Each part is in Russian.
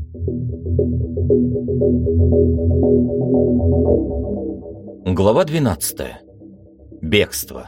Глава 12. Бегство.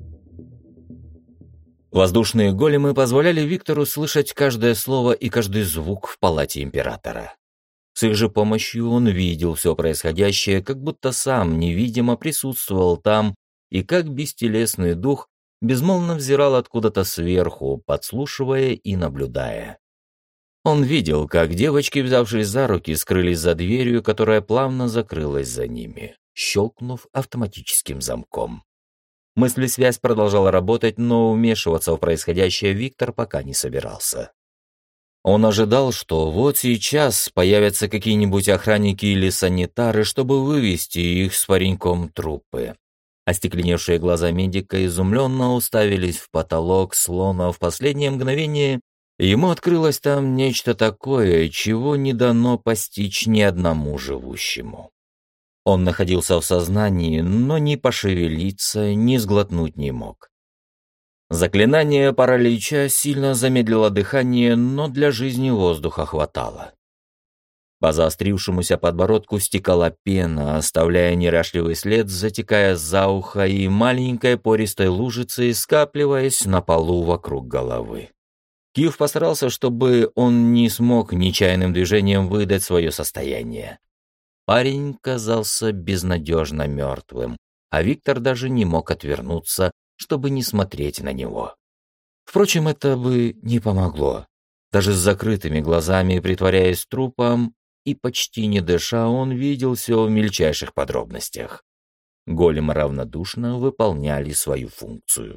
Воздушные големы позволяли Виктору слышать каждое слово и каждый звук в палате императора. С их же помощью он видел все происходящее, как будто сам невидимо присутствовал там и как бестелесный дух безмолвно взирал откуда-то сверху, подслушивая и наблюдая. Он видел, как девочки, взявшись за руки, скрылись за дверью, которая плавно закрылась за ними, щелкнув автоматическим замком. Мыслесвязь продолжала работать, но вмешиваться в происходящее Виктор пока не собирался. Он ожидал, что вот сейчас появятся какие-нибудь охранники или санитары, чтобы вывести их с пареньком трупы. Остекленевшие глаза медика изумленно уставились в потолок, словно в последнее мгновение ему открылось там нечто такое, чего не дано постичь ни одному живущему. Он находился в сознании, но ни пошевелиться, ни сглотнуть не мог. Заклинание паралича сильно замедлило дыхание, но для жизни воздуха хватало. По заострившемуся подбородку стекала пена, оставляя неряшливый след, затекая за ухо и маленькой пористой лужицей, скапливаясь на полу вокруг головы. Киев постарался, чтобы он не смог нечаянным движением выдать свое состояние. Парень казался безнадежно мертвым, а Виктор даже не мог отвернуться, чтобы не смотреть на него. Впрочем, это бы не помогло. Даже с закрытыми глазами, притворяясь трупом и почти не дыша, он видел все в мельчайших подробностях. Големы равнодушно выполняли свою функцию.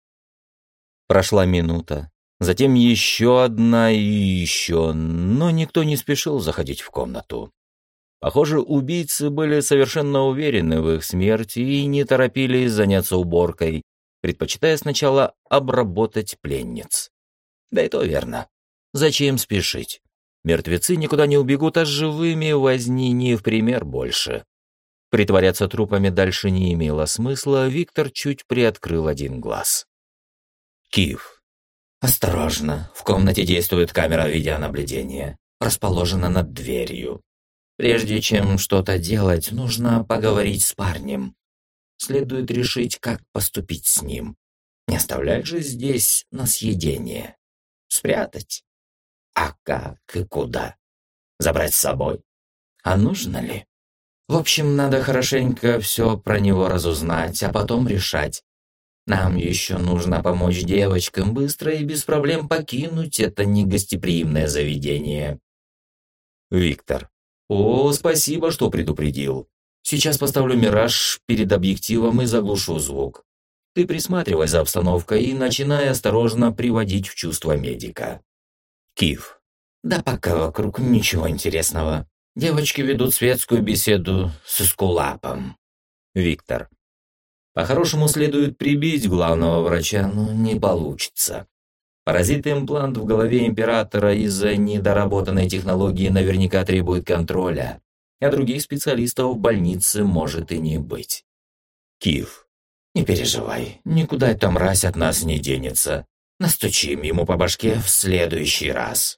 Прошла минута, затем еще одна и еще, но никто не спешил заходить в комнату. Похоже, убийцы были совершенно уверены в их смерти и не торопились заняться уборкой, предпочитая сначала обработать пленниц. Да и то верно. Зачем спешить? Мертвецы никуда не убегут, а с живыми возни не в пример больше. Притворяться трупами дальше не имело смысла, Виктор чуть приоткрыл один глаз. Киев. Осторожно, в комнате действует камера видеонаблюдения, расположена над дверью. Прежде чем что-то делать, нужно поговорить с парнем. Следует решить, как поступить с ним. Не оставлять же здесь на съедение. Спрятать? А как и куда? Забрать с собой? А нужно ли? В общем, надо хорошенько все про него разузнать, а потом решать. Нам еще нужно помочь девочкам быстро и без проблем покинуть это негостеприимное заведение. Виктор. О, спасибо, что предупредил. Сейчас поставлю мираж перед объективом и заглушу звук. Ты присматривай за обстановкой и начинай осторожно приводить в чувство медика. Киев. Да пока вокруг ничего интересного. Девочки ведут светскую беседу с эскулапом. Виктор. По-хорошему следует прибить главного врача, но не получится. Паразитный имплант в голове императора из-за недоработанной технологии наверняка требует контроля, а других специалистов в больнице может и не быть. Киев. Не переживай, никуда эта мразь от нас не денется. Настучим ему по башке в следующий раз.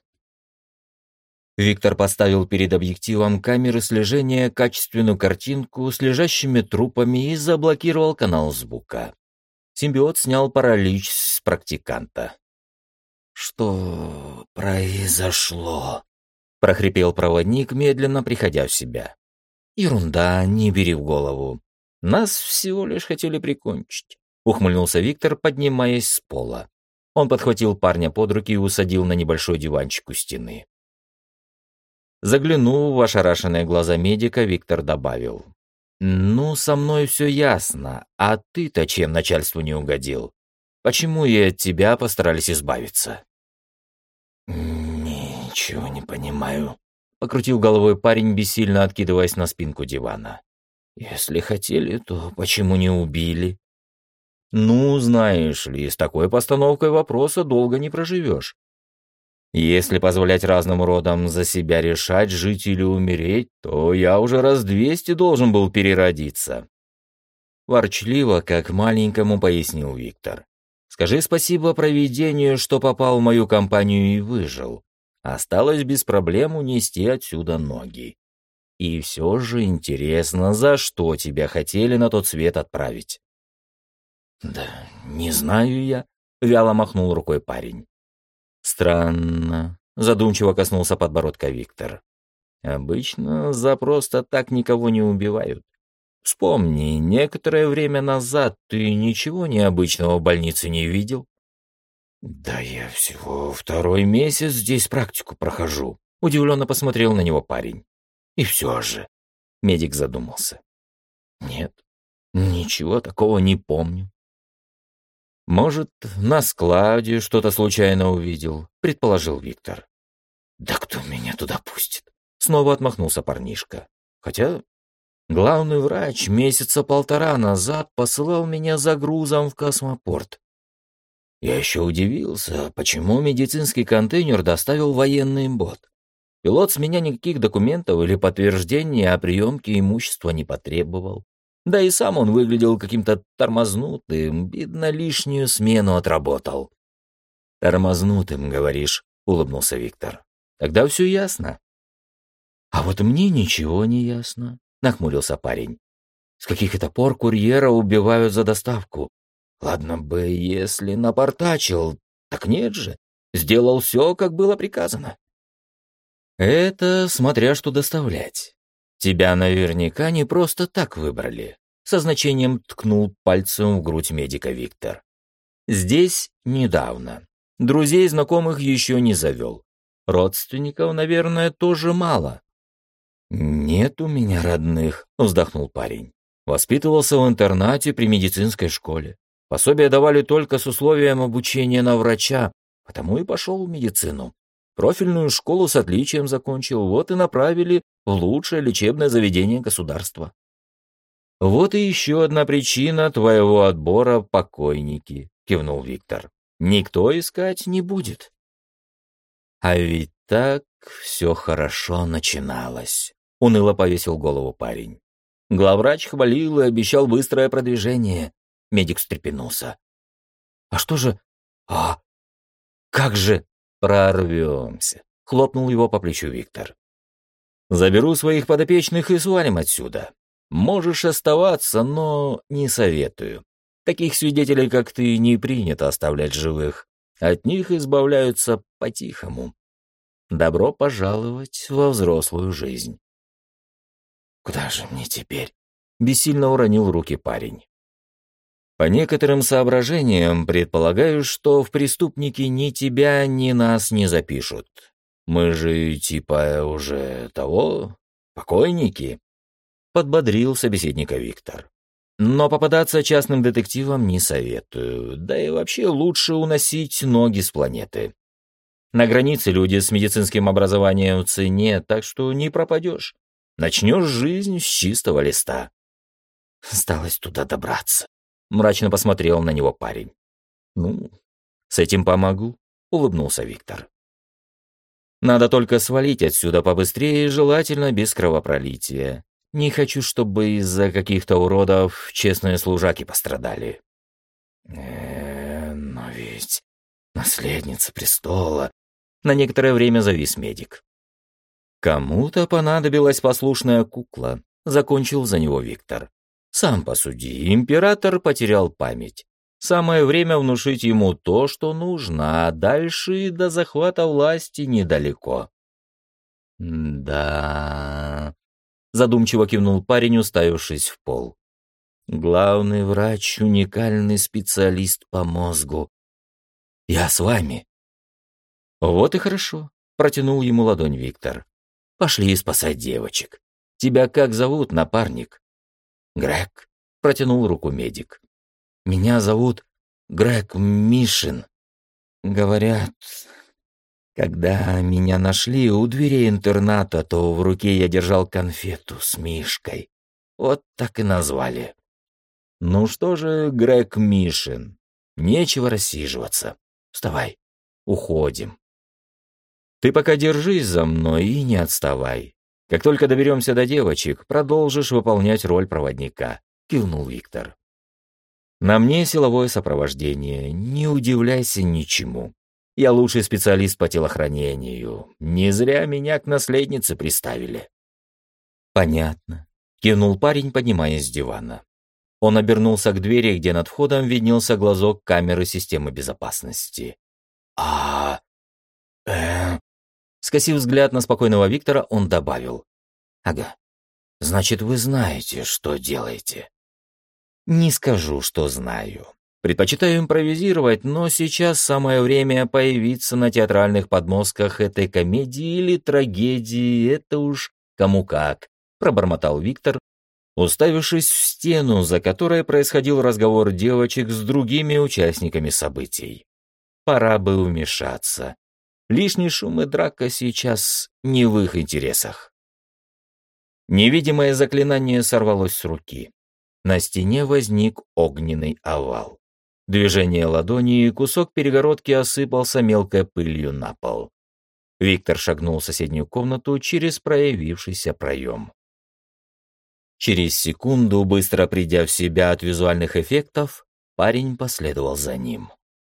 Виктор поставил перед объективом камеры слежения качественную картинку с лежащими трупами и заблокировал канал звука. Симбиот снял паралич с практиканта. «Что произошло?» — прохрипел проводник, медленно приходя в себя. «Ерунда, не бери в голову. Нас всего лишь хотели прикончить», — ухмыльнулся Виктор, поднимаясь с пола. Он подхватил парня под руки и усадил на небольшой диванчик у стены. Заглянув в ошарашенные глаза медика, Виктор добавил. «Ну, со мной все ясно, а ты-то чем начальству не угодил? Почему и от тебя постарались избавиться?» «Ничего не понимаю», — покрутил головой парень, бессильно откидываясь на спинку дивана. «Если хотели, то почему не убили?» «Ну, знаешь ли, с такой постановкой вопроса долго не проживешь. Если позволять разным родам за себя решать, жить или умереть, то я уже раз 200 должен был переродиться». Ворчливо, как маленькому, пояснил Виктор. «Скажи спасибо провидению, что попал в мою компанию и выжил. Осталось без проблем унести отсюда ноги. И все же интересно, за что тебя хотели на тот свет отправить? Да не знаю я, вяло махнул рукой парень. Странно, задумчиво коснулся подбородка Виктор. Обычно за просто так никого не убивают. Вспомни, некоторое время назад ты ничего необычного в больнице не видел? Да я всего 2-й месяц здесь практику прохожу, удивленно посмотрел на него парень. И все же, медик задумался. Нет, ничего такого не помню. Может, на складе что-то случайно увидел, предположил Виктор. Да кто меня туда пустит? Снова отмахнулся парнишка. Хотя главный врач месяца 1,5 назад посылал меня за грузом в космопорт. Я еще удивился, почему медицинский контейнер доставил военный бот. Пилот с меня никаких документов или подтверждений о приемке имущества не потребовал. Да и сам он выглядел каким-то тормознутым, видно, лишнюю смену отработал. «Тормознутым, говоришь?» — улыбнулся Виктор. «Тогда все ясно». «А вот мне ничего не ясно», — нахмурился парень. «С каких это пор курьера убивают за доставку? Ладно бы, если напортачил, так нет же. Сделал все, как было приказано». «Это смотря что доставлять. Тебя наверняка не просто так выбрали», — со значением ткнул пальцем в грудь медика Виктор. «Здесь недавно. Друзей, знакомых еще не завел. Родственников, наверное, тоже мало». «Нет у меня родных», — вздохнул парень. «Воспитывался в интернате при медицинской школе. Пособия давали только с условием обучения на врача, потому и пошел в медицину. Профильную школу с отличием закончил, вот и направили в лучшее лечебное заведение государства». «Вот и еще одна причина твоего отбора — покойники», — кивнул Виктор. «Никто искать не будет». «А ведь так все хорошо начиналось», — уныло повесил голову парень. Главврач хвалил и обещал быстрое продвижение. Медик встрепенулся. «А что же? Как же?» «Прорвемся», — хлопнул его по плечу Виктор. «Заберу своих подопечных и свалим отсюда. Можешь оставаться, но не советую. Таких свидетелей, как ты, не принято оставлять живых. От них избавляются по-тихому. Добро пожаловать во взрослую жизнь». «Куда же мне теперь?» — бессильно уронил руки парень. «По некоторым соображениям предполагаю, что в преступники ни тебя, ни нас не запишут. Мы же типа уже того, покойники», — подбодрил собеседника Виктор. «Но попадаться частным детективам не советую, да и вообще лучше уносить ноги с планеты. На границе люди с медицинским образованием в цене, так что не пропадешь. Начнешь жизнь с чистого листа». «Осталось туда добраться», — мрачно посмотрел на него парень. «Ну, с этим помогу», — улыбнулся Виктор. «Надо только свалить отсюда побыстрее, желательно без кровопролития. Не хочу, чтобы из-за каких-то уродов честные служаки пострадали». Но ведь наследница престола...» На некоторое время завис медик. «Кому-то понадобилась послушная кукла», — закончил за него Виктор. «Сам посуди, император потерял память. Самое время внушить ему то, что нужно, а дальше до захвата власти недалеко». «Да...» — задумчиво кивнул парень, уставившись в пол. «Главный врач — уникальный специалист по мозгу. Я с вами». «Вот и хорошо», — протянул ему ладонь Виктор. «Пошли спасать девочек. Тебя как зовут, напарник?» «Грег», — протянул руку медик. «Меня зовут Грег Мишин. Говорят, когда меня нашли у дверей интерната, то в руке я держал конфету с мишкой. Вот так и назвали». «Ну что же, Грег Мишин, нечего рассиживаться. Вставай, уходим. Ты пока держись за мной и не отставай. Как только доберемся до девочек, продолжишь выполнять роль проводника», — кивнул Виктор. «На мне силовое сопровождение, не удивляйся ничему. Я лучший специалист по телохранению. Не зря меня к наследнице приставили». «Понятно», — кивнул парень, поднимаясь с дивана. Он обернулся к двери, где над входом виднелся глазок камеры системы безопасности. «А... Скосив взгляд на спокойного Виктора, он добавил. «Ага, значит, вы знаете, что делаете». «Не скажу, что знаю. Предпочитаю импровизировать, но сейчас самое время появиться на театральных подмостках этой комедии или трагедии, это уж кому как», — пробормотал Виктор, уставившись в стену, за которой происходил разговор девочек с другими участниками событий. Пора бы вмешаться. Лишний шум и драка сейчас не в их интересах. Невидимое заклинание сорвалось с руки. На стене возник огненный овал. Движение ладони, и кусок перегородки осыпался мелкой пылью на пол. Виктор шагнул в соседнюю комнату через проявившийся проем. Через секунду, быстро придя в себя от визуальных эффектов, парень последовал за ним.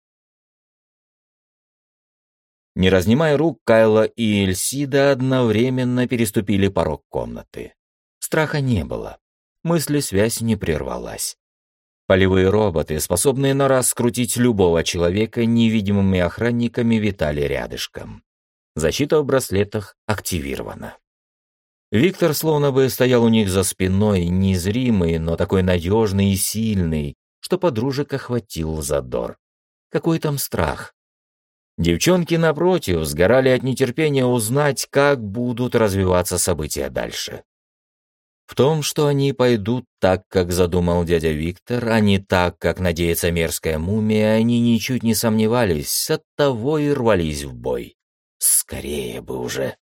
Не разнимая рук, Кайла и Эльсида одновременно переступили порог комнаты. Страха не было. Мыслесвязь не прервалась. Полевые роботы, способные на раз скрутить любого человека, невидимыми охранниками витали рядышком. Защита в браслетах активирована. Виктор словно бы стоял у них за спиной, незримый, но такой надежный и сильный, что подружек охватил задор. Какой там страх? Девчонки, напротив, сгорали от нетерпения узнать, как будут развиваться события дальше. В том, что они пойдут так, как задумал дядя Виктор, а не так, как надеется мерзкая мумия, они ничуть не сомневались, оттого и рвались в бой. Скорее бы уже.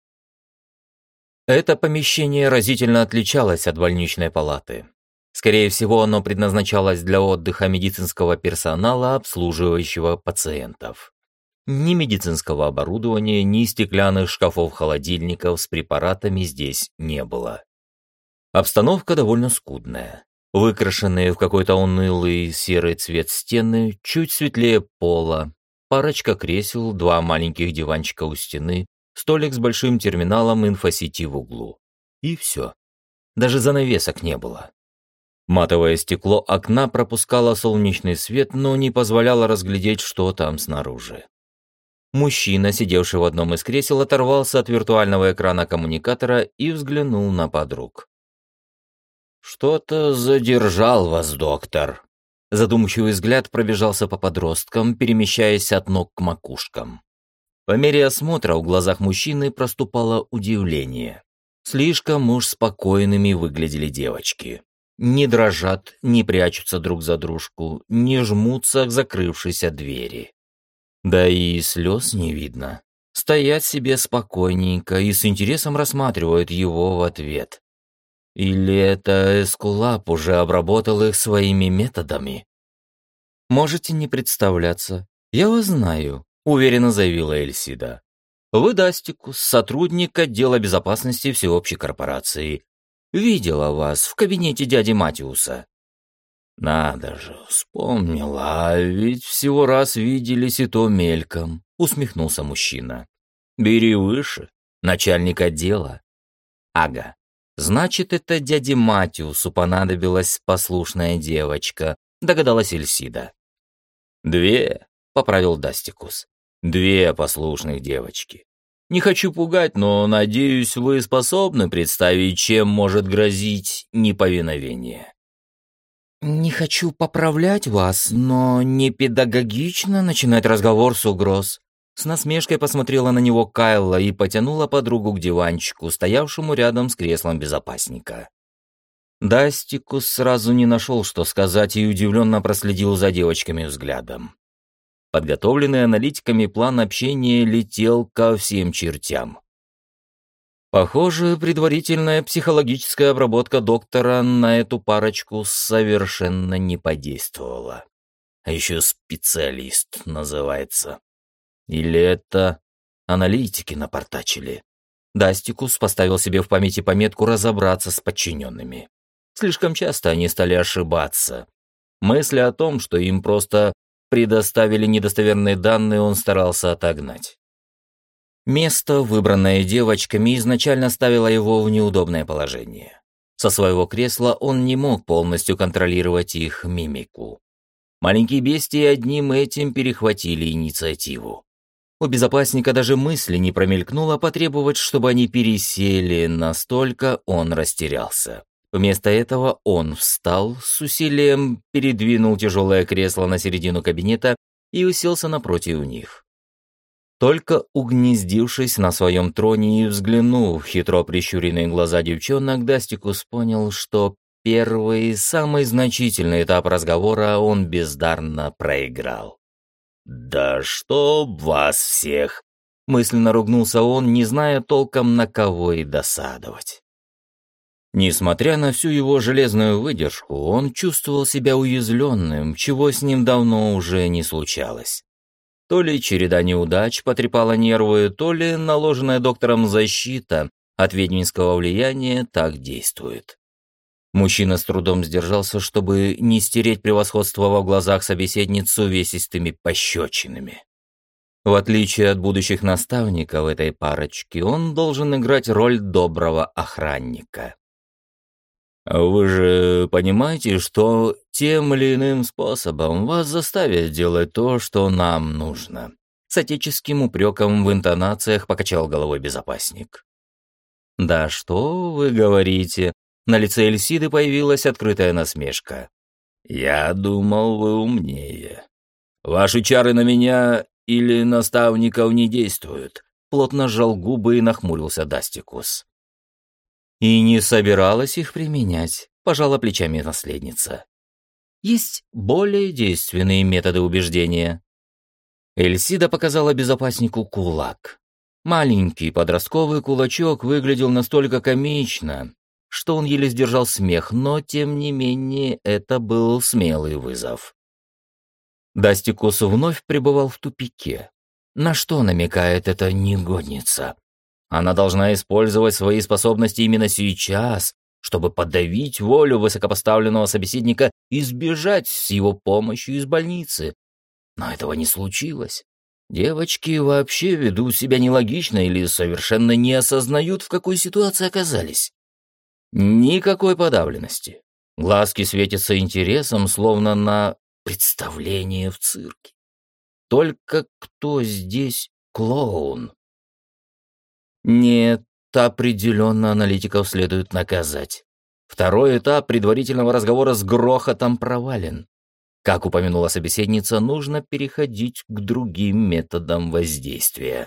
Это помещение разительно отличалось от больничной палаты. Скорее всего, оно предназначалось для отдыха медицинского персонала, обслуживающего пациентов. Ни медицинского оборудования, ни стеклянных шкафов-холодильников с препаратами здесь не было. Обстановка довольно скудная. Выкрашенные в какой-то унылый серый цвет стены, чуть светлее пола, парочка кресел, два маленьких диванчика у стены, столик с большим терминалом инфосети в углу. И все. Даже занавесок не было. Матовое стекло окна пропускало солнечный свет, но не позволяло разглядеть, что там снаружи. Мужчина, сидевший в одном из кресел, оторвался от виртуального экрана коммуникатора и взглянул на подруг. «Что-то задержал вас, доктор». Задумчивый взгляд пробежался по подросткам, перемещаясь от ног к макушкам. По мере осмотра в глазах мужчины проступало удивление. Слишком уж спокойными выглядели девочки. Не дрожат, не прячутся друг за дружку, не жмутся к закрывшейся двери. Да и слез не видно. Стоят себе спокойненько и с интересом рассматривают его в ответ. Или это Эскулап уже обработал их своими методами? «Можете не представляться. Я вас знаю», — уверенно заявила Эльсида. «Вы Дастикус, сотрудник отдела безопасности всеобщей корпорации. Видела вас в кабинете дяди Матиуса». «Надо же, вспомнила, а ведь всего раз виделись и то мельком», — усмехнулся мужчина. «Бери выше, начальник отдела». «Ага, значит, это дяде Матиусу понадобилась послушная девочка», — догадалась Эльсида. «Две», — поправил Дастикус, — «две послушных девочки. Не хочу пугать, но, надеюсь, вы способны представить, чем может грозить неповиновение». «Не хочу поправлять вас, но не педагогично начинать разговор с угроз». С насмешкой посмотрела на него Кайла и потянула подругу к диванчику, стоявшему рядом с креслом безопасника. Дастикус сразу не нашел, что сказать, и удивленно проследил за девочками взглядом. Подготовленный аналитиками план общения летел ко всем чертям. Похоже, предварительная психологическая обработка доктора на эту парочку совершенно не подействовала. А еще специалист называется. Или это аналитики напортачили? Дастикус поставил себе в памяти пометку разобраться с подчиненными. Слишком часто они стали ошибаться. Мысли о том, что им просто предоставили недостоверные данные, он старался отогнать. Место, выбранное девочками, изначально ставило его в неудобное положение. Со своего кресла он не мог полностью контролировать их мимику. Маленькие бестии одним этим перехватили инициативу. У безопасника даже мысли не промелькнуло потребовать, чтобы они пересели, настолько он растерялся. Вместо этого он встал, с усилием передвинул тяжелое кресло на середину кабинета и уселся напротив них. Только угнездившись на своем троне и взглянув в хитро прищуренные глаза девчонок, Дастикус понял, что первый, самый значительный этап разговора он бездарно проиграл. «Да чтоб вас всех!» — мысленно ругнулся он, не зная толком, на кого и досадовать. Несмотря на всю его железную выдержку, он чувствовал себя уязвленным, чего с ним давно уже не случалось. То ли череда неудач потрепала нервы, то ли наложенная доктором защита от ведьминского влияния так действует. Мужчина с трудом сдержался, чтобы не стереть превосходство во глазах собеседницы увесистыми пощечинами. В отличие от будущих наставников этой парочки, он должен играть роль доброго охранника. Вы же понимаете, что тем или иным способом вас заставят делать то, что нам нужно. С отеческим упреком в интонациях покачал головой безопасник. Да что вы говорите? На лице Эльсиды появилась открытая насмешка. Я думал, вы умнее. Ваши чары на меня или наставников не действуют. Плотно сжал губы и нахмурился Дастикус. И не собиралась их применять, пожала плечами наследница. Есть более действенные методы убеждения. Эльсида показала безопаснику кулак. Маленький подростковый кулачок выглядел настолько комично, что он еле сдержал смех, но, тем не менее, это был смелый вызов. Дастикус вновь пребывал в тупике. На что намекает эта негодница? Она должна использовать свои способности именно сейчас, чтобы подавить волю высокопоставленного собеседника и сбежать с его помощью из больницы. Но этого не случилось. Девочки вообще ведут себя нелогично или совершенно не осознают, в какой ситуации оказались. Никакой подавленности. Глазки светятся интересом, словно на представление в цирке. Только кто здесь клоун? Нет, определенно аналитиков следует наказать. Второй этап предварительного разговора с грохотом провален. Как упомянула собеседница, нужно переходить к другим методам воздействия.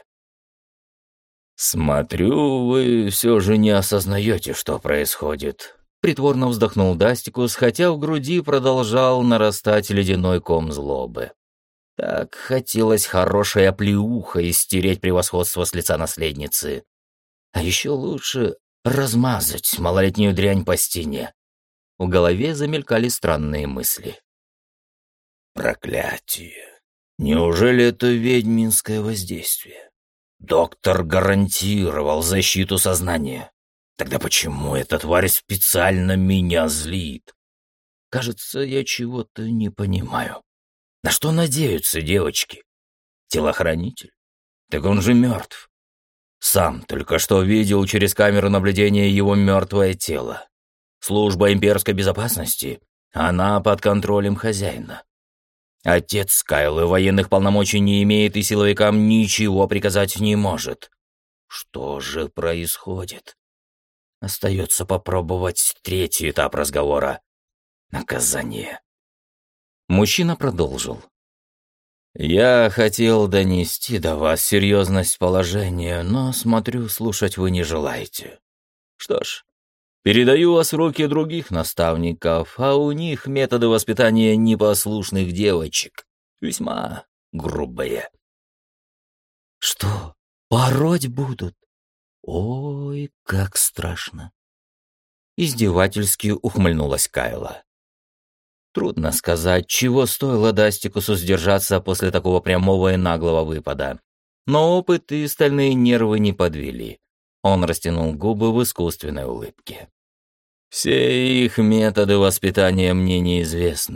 «Смотрю, вы все же не осознаете, что происходит», — притворно вздохнул Дастикус, хотя в груди продолжал нарастать ледяной ком злобы. Так хотелось хорошей оплеухой стереть превосходство с лица наследницы. А еще лучше размазать малолетнюю дрянь по стене. В голове замелькали странные мысли. Проклятие! Неужели это ведьминское воздействие? Доктор гарантировал защиту сознания. Тогда почему эта тварь специально меня злит? Кажется, я чего-то не понимаю. На что надеются девочки? Телохранитель? Так он же мертв. Сам только что видел через камеру наблюдения его мертвое тело. Служба имперской безопасности, она под контролем хозяина. Отец Кайлы военных полномочий не имеет и силовикам ничего приказать не может. Что же происходит? Остается попробовать третий этап разговора. Наказание. Мужчина продолжил. «Я хотел донести до вас серьезность положения, но, смотрю, слушать вы не желаете. Что ж, передаю вас в руки других наставников, а у них методы воспитания непослушных девочек весьма грубые». «Что, пороть будут? Ой, как страшно!» Издевательски ухмыльнулась Кайла. Трудно сказать, чего стоило Дастикусу сдержаться после такого прямого и наглого выпада. Но опыт и стальные нервы не подвели. Он растянул губы в искусственной улыбке. «Все их методы воспитания мне неизвестны,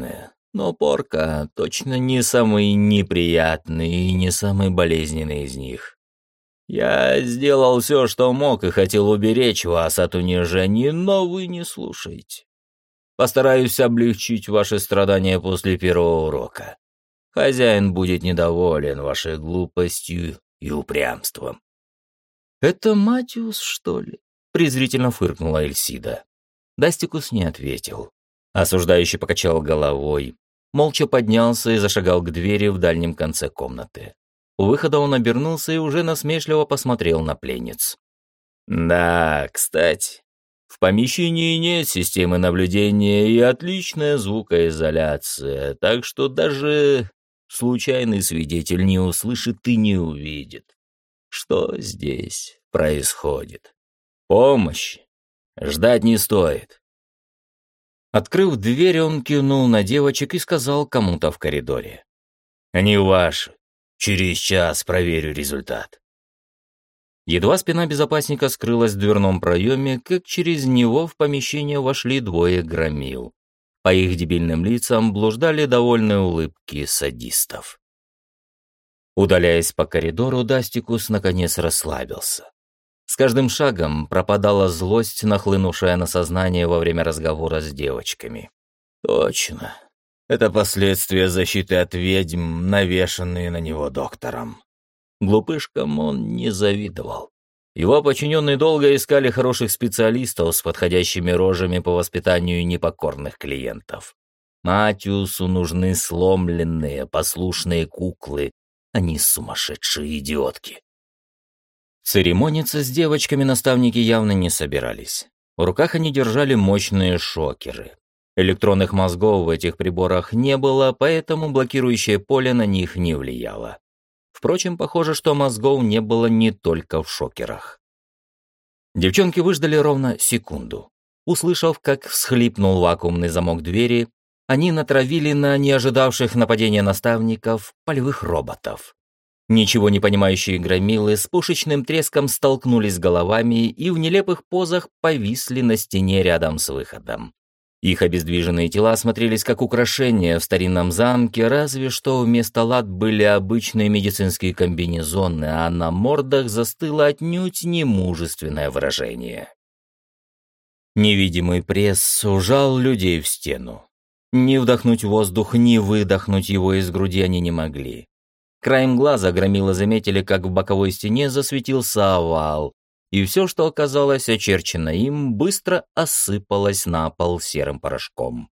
Но порка точно не самый неприятный и не самый болезненный из них. Я сделал все, что мог, и хотел уберечь вас от унижений, но вы не слушаете. Постараюсь облегчить ваши страдания после первого урока. Хозяин будет недоволен вашей глупостью и упрямством». «Это Матиус, что ли?» — презрительно фыркнула Эльсида. Дастикус не ответил. Осуждающий покачал головой, молча поднялся и зашагал к двери в дальнем конце комнаты. У выхода он обернулся и уже насмешливо посмотрел на пленниц. «Да, кстати, в помещении нет системы наблюдения и отличная звукоизоляция, так что даже случайный свидетель не услышит и не увидит, что здесь происходит. Помощи ждать не стоит». Открыв дверь, он кивнул на девочек и сказал кому-то в коридоре: «Они ваши. Через час проверю результат». Едва спина безопасника скрылась в дверном проеме, как через него в помещение вошли двое громил. По их дебильным лицам блуждали довольные улыбки садистов. Удаляясь по коридору, Дастикус наконец расслабился. С каждым шагом пропадала злость, нахлынувшая на сознание во время разговора с девочками. Точно. Это последствия защиты от ведьм, навешанные на него доктором. Глупышкам он не завидовал. Его подчиненные долго искали хороших специалистов с подходящими рожами по воспитанию непокорных клиентов. Матиусу нужны сломленные, послушные куклы, а не сумасшедшие идиотки. Церемониться с девочками наставники явно не собирались. В руках они держали мощные шокеры. Электронных мозгов в этих приборах не было, поэтому блокирующее поле на них не влияло. Впрочем, похоже, что мозгов не было не только в шокерах. Девчонки выждали ровно секунду. Услышав, как всхлипнул вакуумный замок двери, они натравили на неожидавших нападения наставников полевых роботов. Ничего не понимающие громилы с пушечным треском столкнулись головами и в нелепых позах повисли на стене рядом с выходом. Их обездвиженные тела смотрелись как украшения в старинном замке, разве что вместо лад были обычные медицинские комбинезоны, а на мордах застыло отнюдь немужественное выражение. Невидимый пресс сужал людей в стену. Ни вдохнуть воздух, ни выдохнуть его из груди они не могли. Краем глаза громилы заметили, как в боковой стене засветился овал, и все, что оказалось очерчено им, быстро осыпалось на пол серым порошком.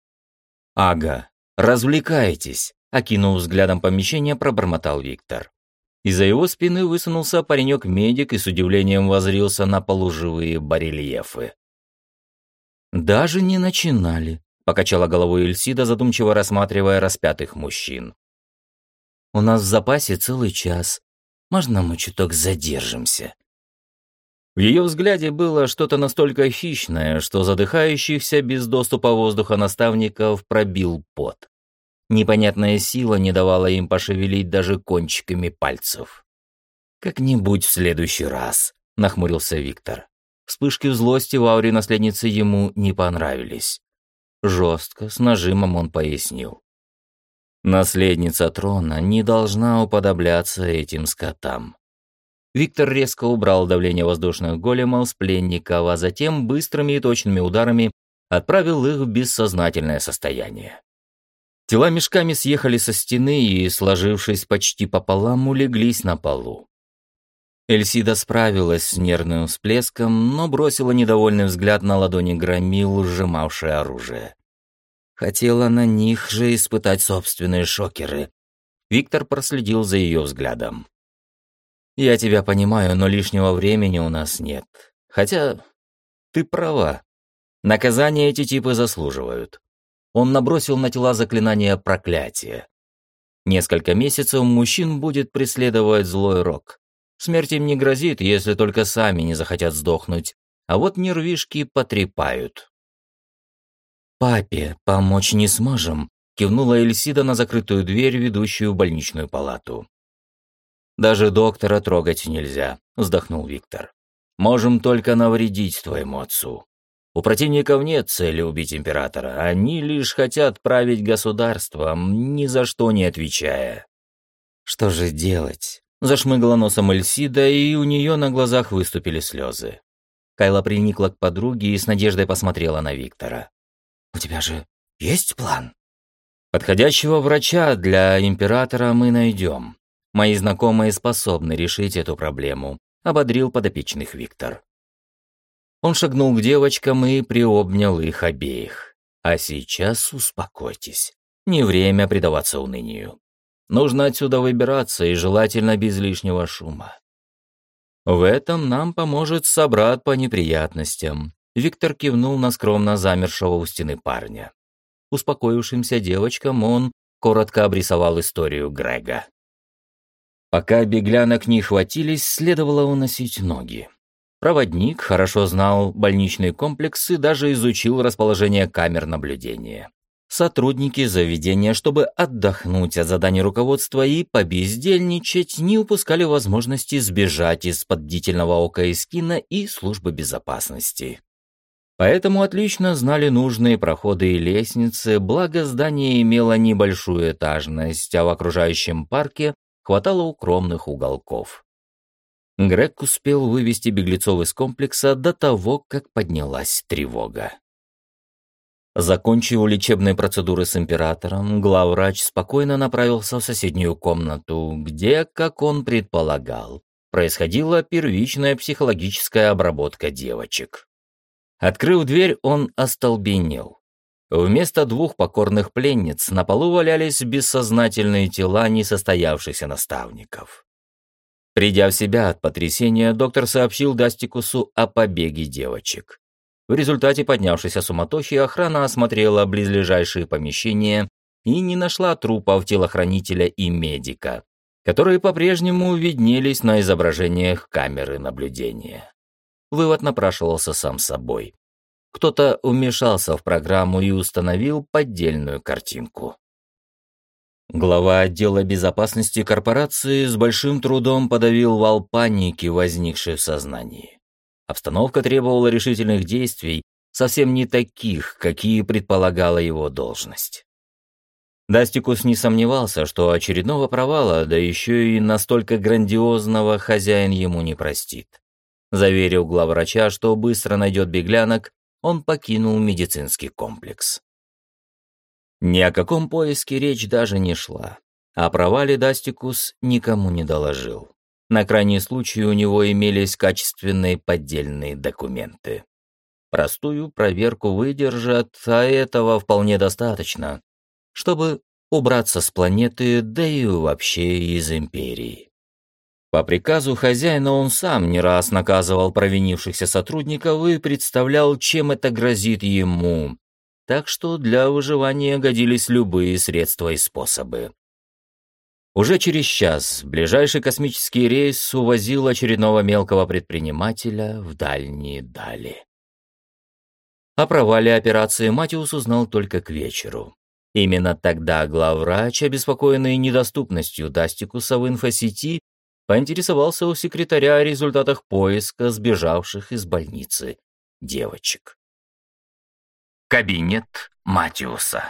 «Ага, развлекайтесь», — окинув взглядом помещение, пробормотал Виктор. Из-за его спины высунулся паренек-медик и с удивлением воззрился на полуживые барельефы. «Даже не начинали», — покачала головой Эльсида, задумчиво рассматривая распятых мужчин. «У нас в запасе целый час. Можно мы чуток задержимся?» В ее взгляде было что-то настолько хищное, что задыхающихся без доступа воздуха наставников пробил пот. Непонятная сила не давала им пошевелить даже кончиками пальцев. «Как-нибудь в следующий раз», — нахмурился Виктор. Вспышки злости в ауре наследницы ему не понравились. Жестко, с нажимом он пояснил. Наследница трона не должна уподобляться этим скотам. Виктор резко убрал давление воздушных големов с пленников, а затем быстрыми и точными ударами отправил их в бессознательное состояние. Тела мешками съехали со стены и, сложившись почти пополам, улеглись на полу. Эльсида справилась с нервным всплеском, но бросила недовольный взгляд на ладони громил, сжимавшие оружие. Хотела на них же испытать собственные шокеры. Виктор проследил за ее взглядом. «Я тебя понимаю, но лишнего времени у нас нет. Хотя ты права. Наказание эти типы заслуживают». Он набросил на тела заклинание проклятия. Несколько месяцев мужчин будет преследовать злой рок. Смерть им не грозит, если только сами не захотят сдохнуть, а вот нервишки потрепают. «Папе помочь не сможем», — кивнула Эльсида на закрытую дверь, ведущую в больничную палату. «Даже доктора трогать нельзя», — вздохнул Виктор. «Можем только навредить твоему отцу. У противников нет цели убить императора, они лишь хотят править государством, ни за что не отвечая. Что же делать? Зашмыгала носом Эльсида, и у нее на глазах выступили слезы. Кайла приникла к подруге и с надеждой посмотрела на Виктора. «У тебя же есть план?» «Подходящего врача для императора мы найдем. Мои знакомые способны решить эту проблему», — ободрил подопечных Виктор. Он шагнул к девочкам и приобнял их обеих. «А сейчас успокойтесь. Не время предаваться унынию. Нужно отсюда выбираться, и желательно без лишнего шума. В этом нам поможет собрат по неприятностям». Виктор кивнул на скромно замершего у стены парня. Успокоившимся девочкам он коротко обрисовал историю Грега. Пока беглянок не хватились, следовало уносить ноги. Проводник хорошо знал больничный комплекс и даже изучил расположение камер наблюдения. Сотрудники заведения, чтобы отдохнуть от заданий руководства и побездельничать, не упускали возможности сбежать из-под бдительного ока Искина и службы безопасности. Поэтому отлично знали нужные проходы и лестницы, благо здание имело небольшую этажность, а в окружающем парке хватало укромных уголков. Грег успел вывести беглецов из комплекса до того, как поднялась тревога. Закончив лечебные процедуры с императором, главврач спокойно направился в соседнюю комнату, где, как он предполагал, происходила первичная психологическая обработка девочек. Открыв дверь, он остолбенел. Вместо двух покорных пленниц на полу валялись бессознательные тела несостоявшихся наставников. Придя в себя от потрясения, доктор сообщил Дастикусу о побеге девочек. В результате поднявшейся суматохи охрана осмотрела близлежащие помещения и не нашла трупов телохранителя и медика, которые по-прежнему виднелись на изображениях камеры наблюдения. Вывод напрашивался сам собой. Кто-то вмешался в программу и установил поддельную картинку. Глава отдела безопасности корпорации с большим трудом подавил вал паники, возникший в сознании. Обстановка требовала решительных действий, совсем не таких, какие предполагала его должность. Дастикус не сомневался, что очередного провала, да еще и настолько грандиозного, хозяин ему не простит. Заверив главврача, что быстро найдет беглянок, он покинул медицинский комплекс. Ни о каком поиске речь даже не шла. О провале Дастикус никому не доложил. На крайний случай у него имелись качественные поддельные документы. Простую проверку выдержат, а этого вполне достаточно, чтобы убраться с планеты, да и вообще из империи. По приказу хозяина он сам не раз наказывал провинившихся сотрудников и представлял, чем это грозит ему, так что для выживания годились любые средства и способы. Уже через час ближайший космический рейс увозил очередного мелкого предпринимателя в дальние дали. О провале операции Матиус узнал только к вечеру. Именно тогда главврач, обеспокоенный недоступностью Дастикуса в инфосети, поинтересовался у секретаря о результатах поиска сбежавших из больницы девочек. Кабинет Матиуса.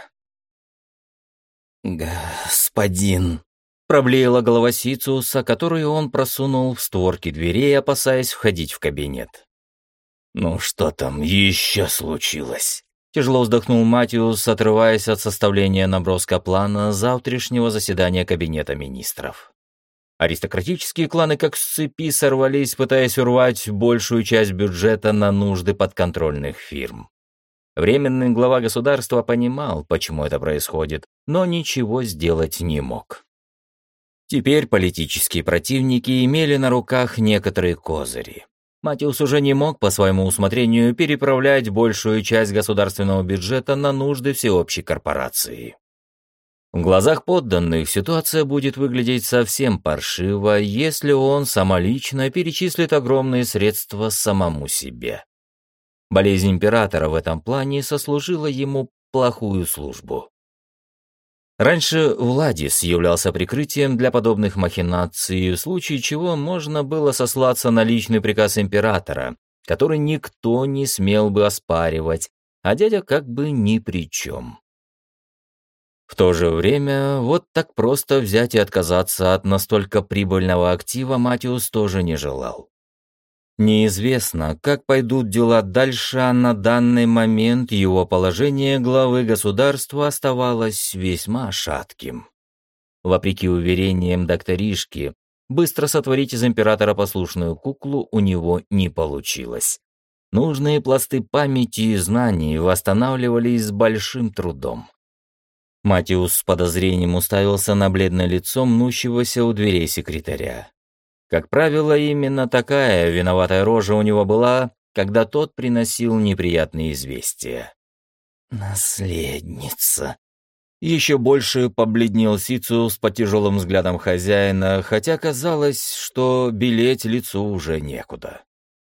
«Господин», — проблеяла голова Сициуса, которую он просунул в створки дверей, опасаясь входить в кабинет. «Ну что там еще случилось?» Тяжело вздохнул Матиус, отрываясь от составления наброска плана завтрашнего заседания Кабинета министров. Аристократические кланы как с цепи сорвались, пытаясь урвать большую часть бюджета на нужды подконтрольных фирм. Временный глава государства понимал, почему это происходит, но ничего сделать не мог. Теперь политические противники имели на руках некоторые козыри. Матиус уже не мог по своему усмотрению переправлять большую часть государственного бюджета на нужды всеобщей корпорации. В глазах подданных ситуация будет выглядеть совсем паршиво, если он самолично перечислит огромные средства самому себе. Болезнь императора в этом плане сослужила ему плохую службу. Раньше Владис являлся прикрытием для подобных махинаций, в случае чего можно было сослаться на личный приказ императора, который никто не смел бы оспаривать, а дядя как бы ни при чем. В то же время, вот так просто взять и отказаться от настолько прибыльного актива Матиус тоже не желал. Неизвестно, как пойдут дела дальше, а на данный момент его положение главы государства оставалось весьма шатким. Вопреки уверениям докторишки, быстро сотворить из императора послушную куклу у него не получилось. Нужные пласты памяти и знаний восстанавливались с большим трудом. Матиус с подозрением уставился на бледное лицо мнущегося у дверей секретаря. Как правило, именно такая виноватая рожа у него была, когда тот приносил неприятные известия. «Наследница!» Еще больше побледнел Сициус под тяжелым взглядом хозяина, хотя казалось, что белеть лицу уже некуда.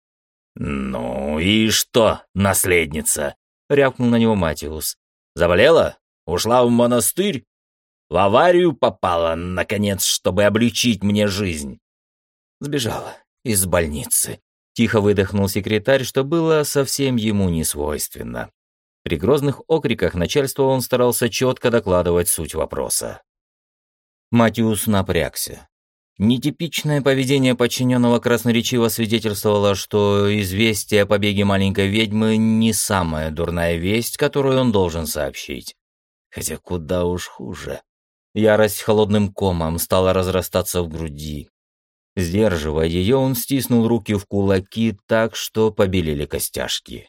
«Ну и что, наследница?» — рявкнул на него Матиус. «Заболела? Ушла в монастырь? В аварию попала, наконец, чтобы облегчить мне жизнь?» «Сбежала из больницы», — тихо выдохнул секретарь, что было совсем ему не свойственно. При грозных окриках начальства он старался четко докладывать суть вопроса. Матиус напрягся. Нетипичное поведение подчиненного красноречиво свидетельствовало, что известие о побеге маленькой ведьмы не самая дурная весть, которую он должен сообщить. Хотя куда уж хуже. Ярость холодным комом стала разрастаться в груди. Сдерживая ее, он стиснул руки в кулаки так, что побелели костяшки.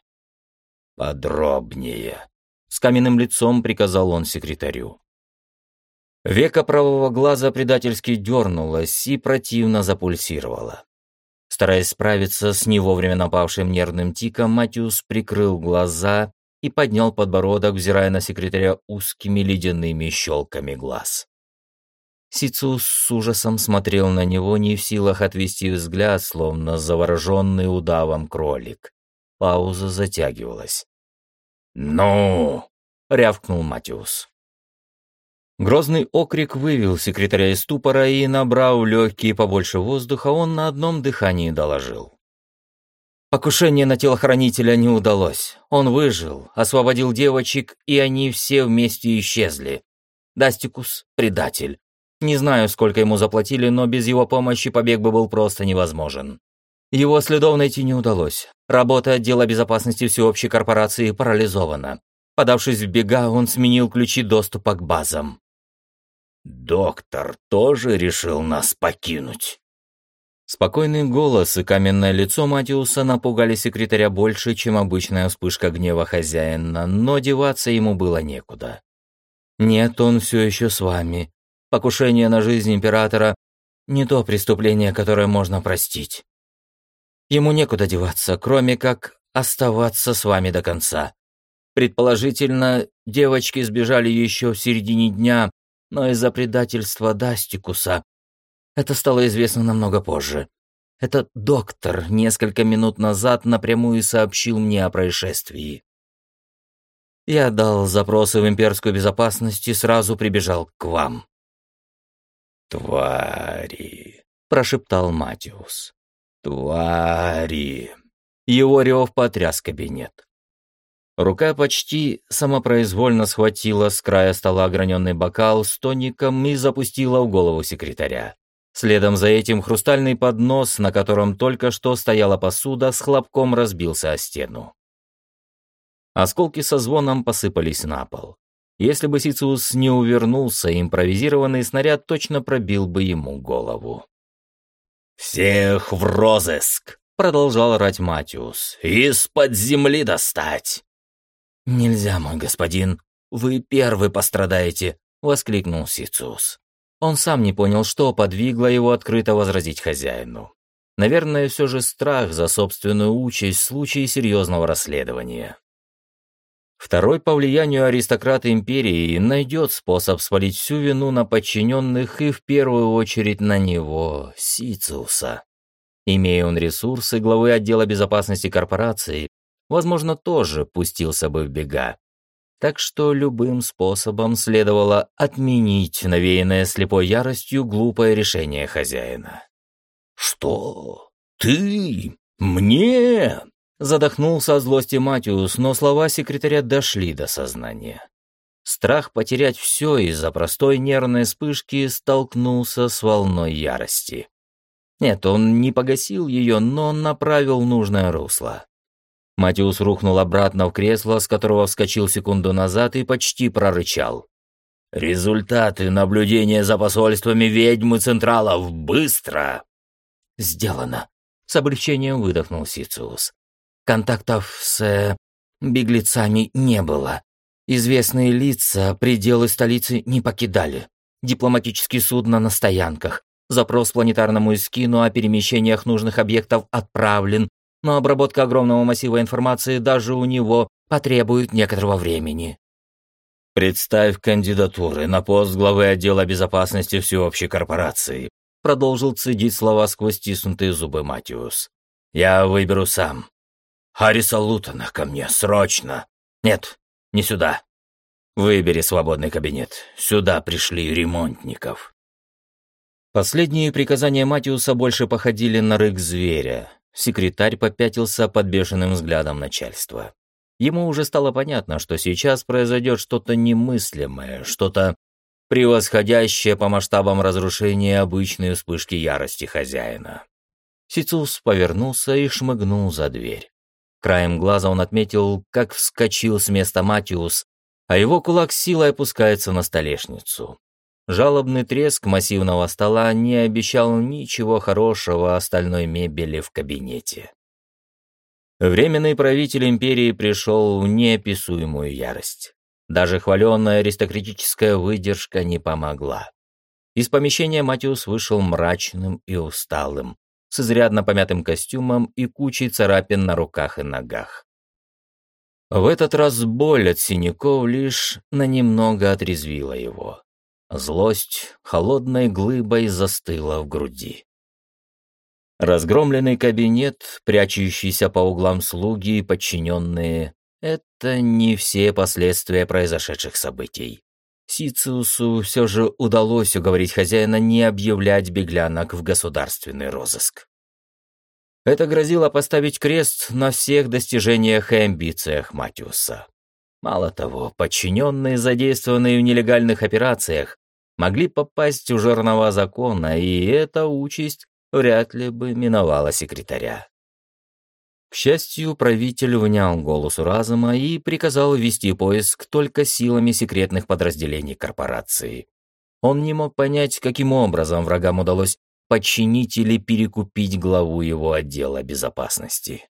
«Подробнее», — с каменным лицом приказал он секретарю. Веко правого глаза предательски дернулось и противно запульсировало. Стараясь справиться с не вовремя напавшим нервным тиком, Матиус прикрыл глаза и поднял подбородок, взирая на секретаря узкими ледяными щелками глаз. Сициус с ужасом смотрел на него, не в силах отвести взгляд, словно завороженный удавом кролик. Пауза затягивалась. «Ну!» — рявкнул Матиус. Грозный окрик вывел секретаря из ступора, и, набрав легкие побольше воздуха, он на одном дыхании доложил. Покушение на телохранителя не удалось. Он выжил, освободил девочек, и они все вместе исчезли. Дастикус — предатель. Не знаю, сколько ему заплатили, но без его помощи побег бы был просто невозможен. Его следов найти не удалось. Работа отдела безопасности всеобщей корпорации парализована. Подавшись в бега, он сменил ключи доступа к базам. «Доктор тоже решил нас покинуть?» Спокойный голос и каменное лицо Матиуса напугали секретаря больше, чем обычная вспышка гнева хозяина, но деваться ему было некуда. «Нет, он все еще с вами. Покушение на жизнь императора — не то преступление, которое можно простить. Ему некуда деваться, кроме как оставаться с вами до конца. Предположительно, девочки сбежали еще в середине дня, но из-за предательства Дастикуса это стало известно намного позже. Этот доктор несколько минут назад напрямую сообщил мне о происшествии. Я дал запросы в имперскую безопасность и сразу прибежал к вам». «Твари!» — прошептал Матиус. «Твари!» Его рев потряс кабинет. Рука почти самопроизвольно схватила с края стола ограненный бокал с тоником и запустила в голову секретаря. Следом за этим хрустальный поднос, на котором только что стояла посуда, с хлопком разбился о стену. Осколки со звоном посыпались на пол. Если бы Сициус не увернулся, импровизированный снаряд точно пробил бы ему голову. «Всех в розыск!» — продолжал орать Матиус. «Из-под земли достать!» «Нельзя, мой господин, вы первый пострадаете!» — воскликнул Сициус. Он сам не понял, что подвигло его открыто возразить хозяину. Наверное, все же страх за собственную участь в случае серьезного расследования. Второй по влиянию аристократ империи найдет способ свалить всю вину на подчиненных и в первую очередь на него, Сициуса. Имея он ресурсы главы отдела безопасности корпорации, возможно, тоже пустился бы в бега. Так что любым способом следовало отменить навеянное слепой яростью глупое решение хозяина. «Что? Ты? Мне?» Задохнулся от злости Матиус, но слова секретаря дошли до сознания. Страх потерять все из-за простой нервной вспышки столкнулся с волной ярости. Нет, он не погасил ее, но направил в нужное русло. Матиус рухнул обратно в кресло, с которого вскочил секунду назад и почти прорычал. «Результаты наблюдения за посольствами ведьмы Централов! Быстро!» «Сделано!» — с облегчением выдохнул Сициус. «Контактов с беглецами не было. Известные лица пределы столицы не покидали. Дипломатические судна на стоянках. Запрос планетарному эскину о перемещениях нужных объектов отправлен, но обработка огромного массива информации даже у него потребует некоторого времени». «Представь кандидатуры на пост главы отдела безопасности всеобщей корпорации», продолжил цедить слова сквозь стиснутые зубы Матиус. «Я выберу сам. Харриса Лутона ко мне, срочно. Нет, не сюда. Выбери свободный кабинет. Сюда пришли ремонтников». Последние приказания Матиуса больше походили на рык зверя. Секретарь попятился под бешеным взглядом начальства. Ему уже стало понятно, что сейчас произойдет что-то немыслимое, что-то превосходящее по масштабам разрушения обычные вспышки ярости хозяина. Сициус повернулся и шмыгнул за дверь. Краем глаза он отметил, как вскочил с места Матиус, а его кулак силой опускается на столешницу. Жалобный треск массивного стола не обещал ничего хорошего остальной мебели в кабинете. Временный правитель империи пришел в неописуемую ярость. Даже хваленная аристократическая выдержка не помогла. Из помещения Матиус вышел мрачным и усталым, с изрядно помятым костюмом и кучей царапин на руках и ногах. В этот раз боль от синяков лишь на немного отрезвила его. Злость холодной глыбой застыла в груди. Разгромленный кабинет, прячущийся по углам слуги и подчиненные — это не все последствия произошедших событий. Сициусу все же удалось уговорить хозяина не объявлять беглянок в государственный розыск. Это грозило поставить крест на всех достижениях и амбициях Матиуса. Мало того, подчиненные, задействованные в нелегальных операциях, могли попасть в жернова закона, и эта участь вряд ли бы миновала секретаря. К счастью, правитель внял голосу разума и приказал вести поиск только силами секретных подразделений корпорации. Он не мог понять, каким образом врагам удалось подчинить или перекупить главу его отдела безопасности.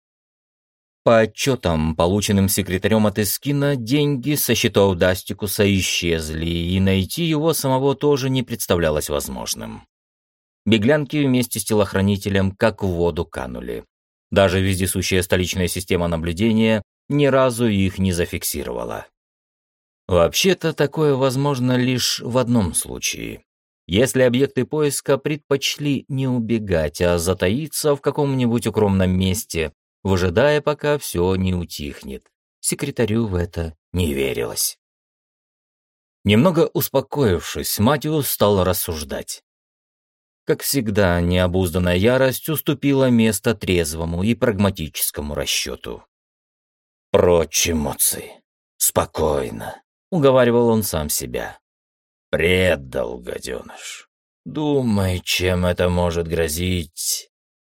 По отчетам, полученным секретарем от Эскина, деньги со счетов Дастикуса исчезли, и найти его самого тоже не представлялось возможным. Беглянки вместе с телохранителем как в воду канули. Даже вездесущая столичная система наблюдения ни разу их не зафиксировала. Вообще-то такое возможно лишь в одном случае. Если объекты поиска предпочли не убегать, а затаиться в каком-нибудь укромном месте, выжидая, пока все не утихнет. Секретарю в это не верилось. Немного успокоившись, Матиус стал рассуждать. Как всегда, необузданная ярость уступила место трезвому и прагматическому расчету. «Прочь эмоции. Спокойно», — уговаривал он сам себя. «Предал, гаденыш. Думай, чем это может грозить».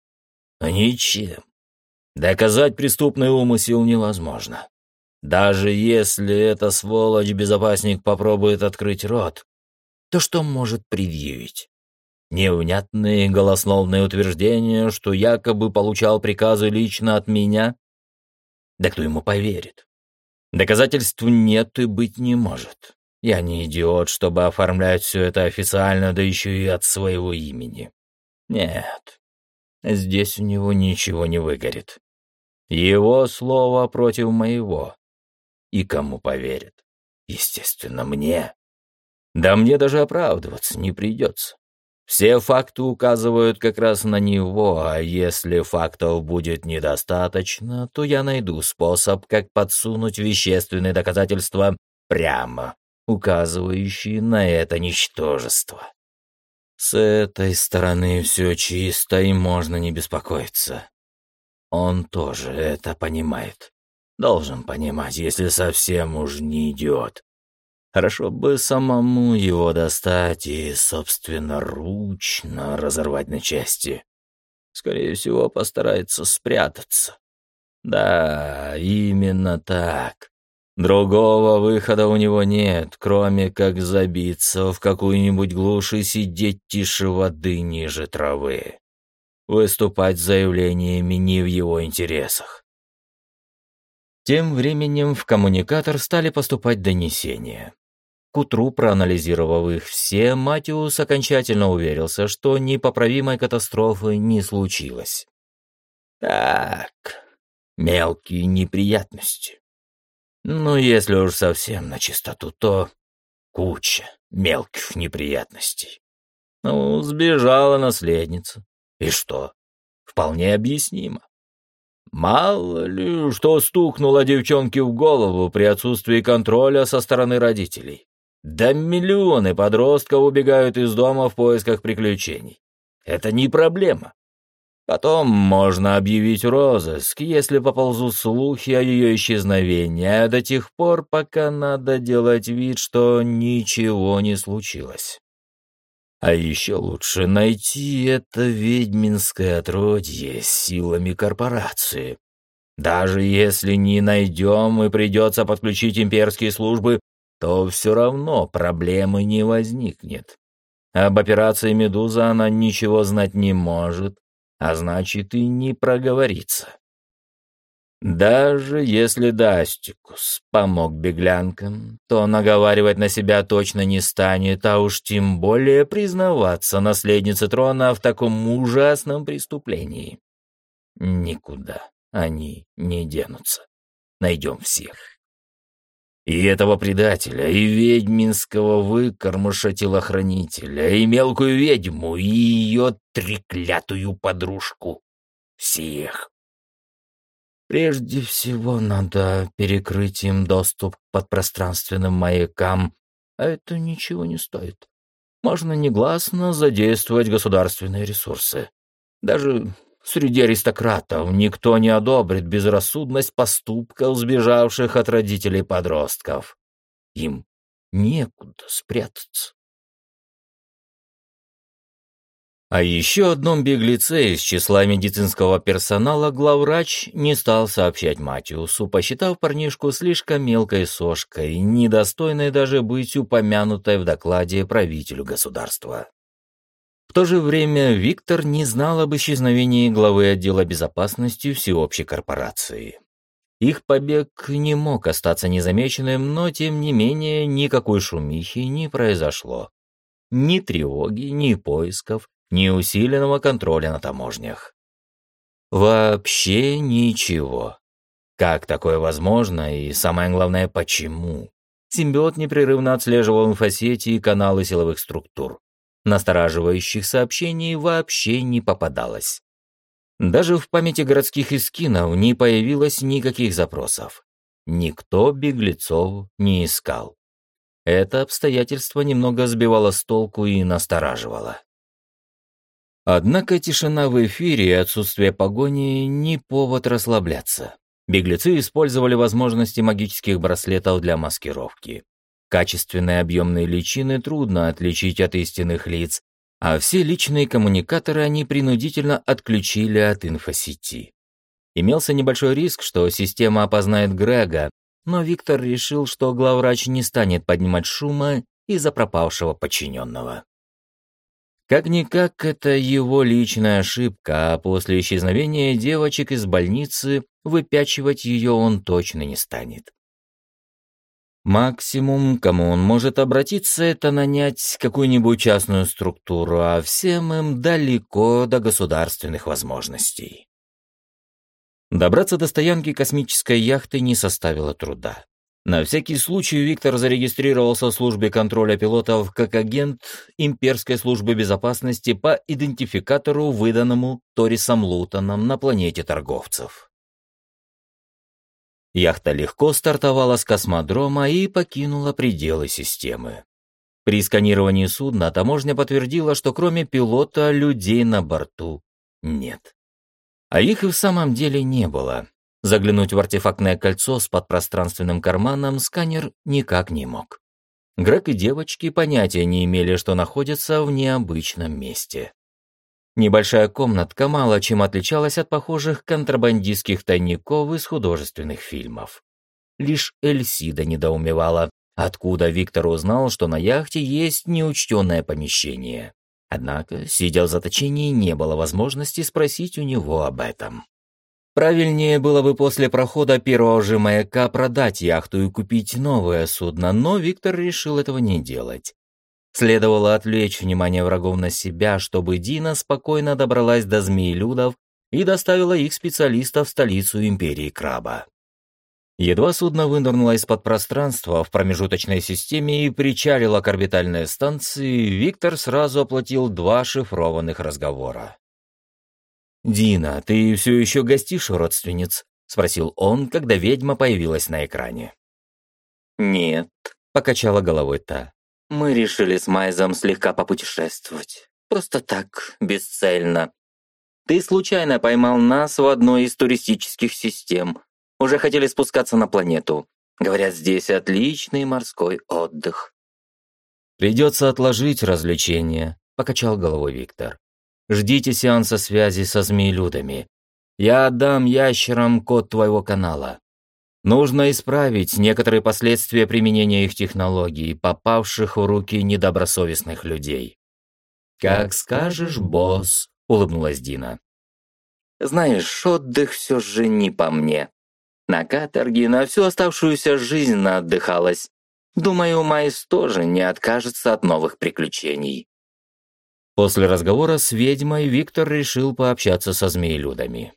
«Ничем. Доказать преступный умысел невозможно. Даже если эта сволочь-безопасник попробует открыть рот, то что может предъявить? Невнятные голословные утверждения, что якобы получал приказы лично от меня? Да кто ему поверит? Доказательств нет и быть не может. Я не идиот, чтобы оформлять все это официально, да еще и от своего имени. Нет, здесь у него ничего не выгорит. Его слово против моего. И кому поверит? Естественно, мне. Да мне даже оправдываться не придется. Все факты указывают как раз на него, а если фактов будет недостаточно, то я найду способ, как подсунуть вещественные доказательства прямо, указывающие на это ничтожество. С этой стороны все чисто и можно не беспокоиться. Он тоже это понимает. Должен понимать, если совсем уж не идиот. Хорошо бы самому его достать и собственноручно разорвать на части. Скорее всего, постарается спрятаться. Да, именно так. Другого выхода у него нет, кроме как забиться в какую-нибудь глушь и сидеть тише воды ниже травы. Выступать с заявлениями не в его интересах. Тем временем в коммуникатор стали поступать донесения. К утру, проанализировав их все, Матиус окончательно уверился, что непоправимой катастрофы не случилось. Так, мелкие неприятности. Ну, если уж совсем на чистоту, то куча мелких неприятностей. Ну, сбежала наследница. И что? Вполне объяснимо. Мало ли, что стукнуло девчонке в голову при отсутствии контроля со стороны родителей. Да миллионы подростков убегают из дома в поисках приключений. Это не проблема. Потом можно объявить розыск, если поползут слухи о ее исчезновении, а до тех пор, пока надо делать вид, что ничего не случилось. А еще лучше найти это ведьминское отродье силами корпорации. Даже если не найдем и придется подключить имперские службы, то все равно проблемы не возникнет. Об операции «Медуза» она ничего знать не может, а значит и не проговорится. Даже если Дастикус помог беглянкам, то наговаривать на себя точно не станет, а уж тем более признаваться наследнице трона в таком ужасном преступлении. Никуда они не денутся. Найдем всех. И этого предателя, и ведьминского выкормыша-телохранителя, и мелкую ведьму, и ее треклятую подружку. Всех. Прежде всего надо перекрыть им доступ к подпространственным маякам, а это ничего не стоит. Можно негласно задействовать государственные ресурсы. Даже среди аристократов никто не одобрит безрассудность поступков сбежавших от родителей подростков. Им некуда спрятаться. О еще одном беглеце из числа медицинского персонала главврач не стал сообщать Матиусу, посчитав парнишку слишком мелкой сошкой, недостойной даже быть упомянутой в докладе правителю государства. В то же время Виктор не знал об исчезновении главы отдела безопасности всеобщей корпорации. Их побег не мог остаться незамеченным, но, тем не менее, никакой шумихи не произошло. Ни тревоги, ни поисков, ни усиленного контроля на таможнях. Вообще ничего. Как такое возможно и, самое главное, почему? Симбиот непрерывно отслеживал инфосети и каналы силовых структур. Настораживающих сообщений вообще не попадалось. Даже в памяти городских эскинов не появилось никаких запросов. Никто беглецов не искал. Это обстоятельство немного сбивало с толку и настораживало. Однако тишина в эфире и отсутствие погони не повод расслабляться. Беглецы использовали возможности магических браслетов для маскировки. Качественные объемные личины трудно отличить от истинных лиц, а все личные коммуникаторы они принудительно отключили от инфосети. Имелся небольшой риск, что система опознает Грега, но Виктор решил, что главврач не станет поднимать шума из-за пропавшего подчиненного. Как-никак, это его личная ошибка, а после исчезновения девочек из больницы выпячивать ее он точно не станет. Максимум, к кому он может обратиться, это нанять какую-нибудь частную структуру, а всем им далеко до государственных возможностей. Добраться до стоянки космической яхты не составило труда. На всякий случай Виктор зарегистрировался в службе контроля пилотов как агент имперской службы безопасности по идентификатору, выданному Торисом Лутоном на планете торговцев. Яхта легко стартовала с космодрома и покинула пределы системы. При сканировании судна таможня подтвердила, что кроме пилота людей на борту нет. А их и в самом деле не было. Заглянуть в артефактное кольцо с подпространственным карманом сканер никак не мог. Грег и девочки понятия не имели, что находятся в необычном месте. Небольшая комнатка мало чем отличалась от похожих контрабандистских тайников из художественных фильмов. Лишь Эльсида недоумевала, откуда Виктор узнал, что на яхте есть неучтенное помещение. Однако, сидя в заточении, не было возможности спросить у него об этом. Правильнее было бы после прохода первого же маяка продать яхту и купить новое судно, но Виктор решил этого не делать. Следовало отвлечь внимание врагов на себя, чтобы Дина спокойно добралась до змеелюдов и доставила их специалистов в столицу империи Краба. Едва судно вынырнуло из-под пространства в промежуточной системе и причалило к орбитальной станции, Виктор сразу оплатил 2 шифрованных разговора. «Дина, ты все еще гостишь у родственниц?» — спросил он, когда ведьма появилась на экране. «Нет», — покачала головой та. «Мы решили с Майзом слегка попутешествовать. Просто так, бесцельно. Ты случайно поймал нас в одной из туристических систем. Уже хотели спускаться на планету. Говорят, здесь отличный морской отдых». «Придется отложить развлечения», — покачал головой Виктор. «Ждите сеанса связи со змеелюдами. Я отдам ящерам код твоего канала. Нужно исправить некоторые последствия применения их технологий, попавших в руки недобросовестных людей». «Как скажешь, босс», — улыбнулась Дина. «Знаешь, отдых все же не по мне. На каторге на всю оставшуюся жизнь наотдыхалась. Думаю, Майс тоже не откажется от новых приключений». После разговора с ведьмой Виктор решил пообщаться со змеелюдами.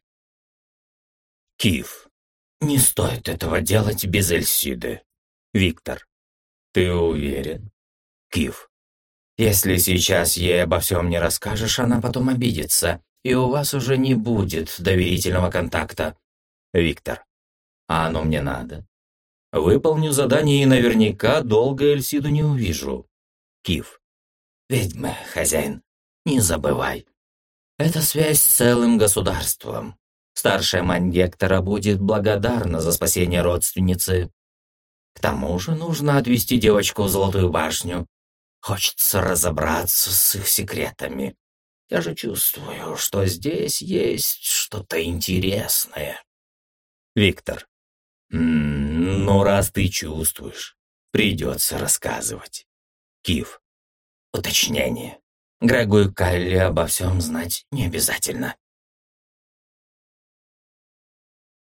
«Кив, не стоит этого делать без Эльсиды». Виктор. «Ты уверен?» «Кив, если сейчас ей обо всем не расскажешь, она потом обидится, и у вас уже не будет доверительного контакта». Виктор. «А оно мне надо. Выполню задание и наверняка долго Эльсиду не увижу». Кив. «Ведьма, хозяин, не забывай. Это связь с целым государством. Старшая мать Гектора будет благодарна за спасение родственницы. К тому же нужно отвезти девочку в Золотую башню. Хочется разобраться с их секретами. Я же чувствую, что здесь есть что-то интересное». Виктор. Ну, раз ты чувствуешь, придется рассказывать». Кив. «Уточнение. Грегу и Калли обо всем знать не обязательно».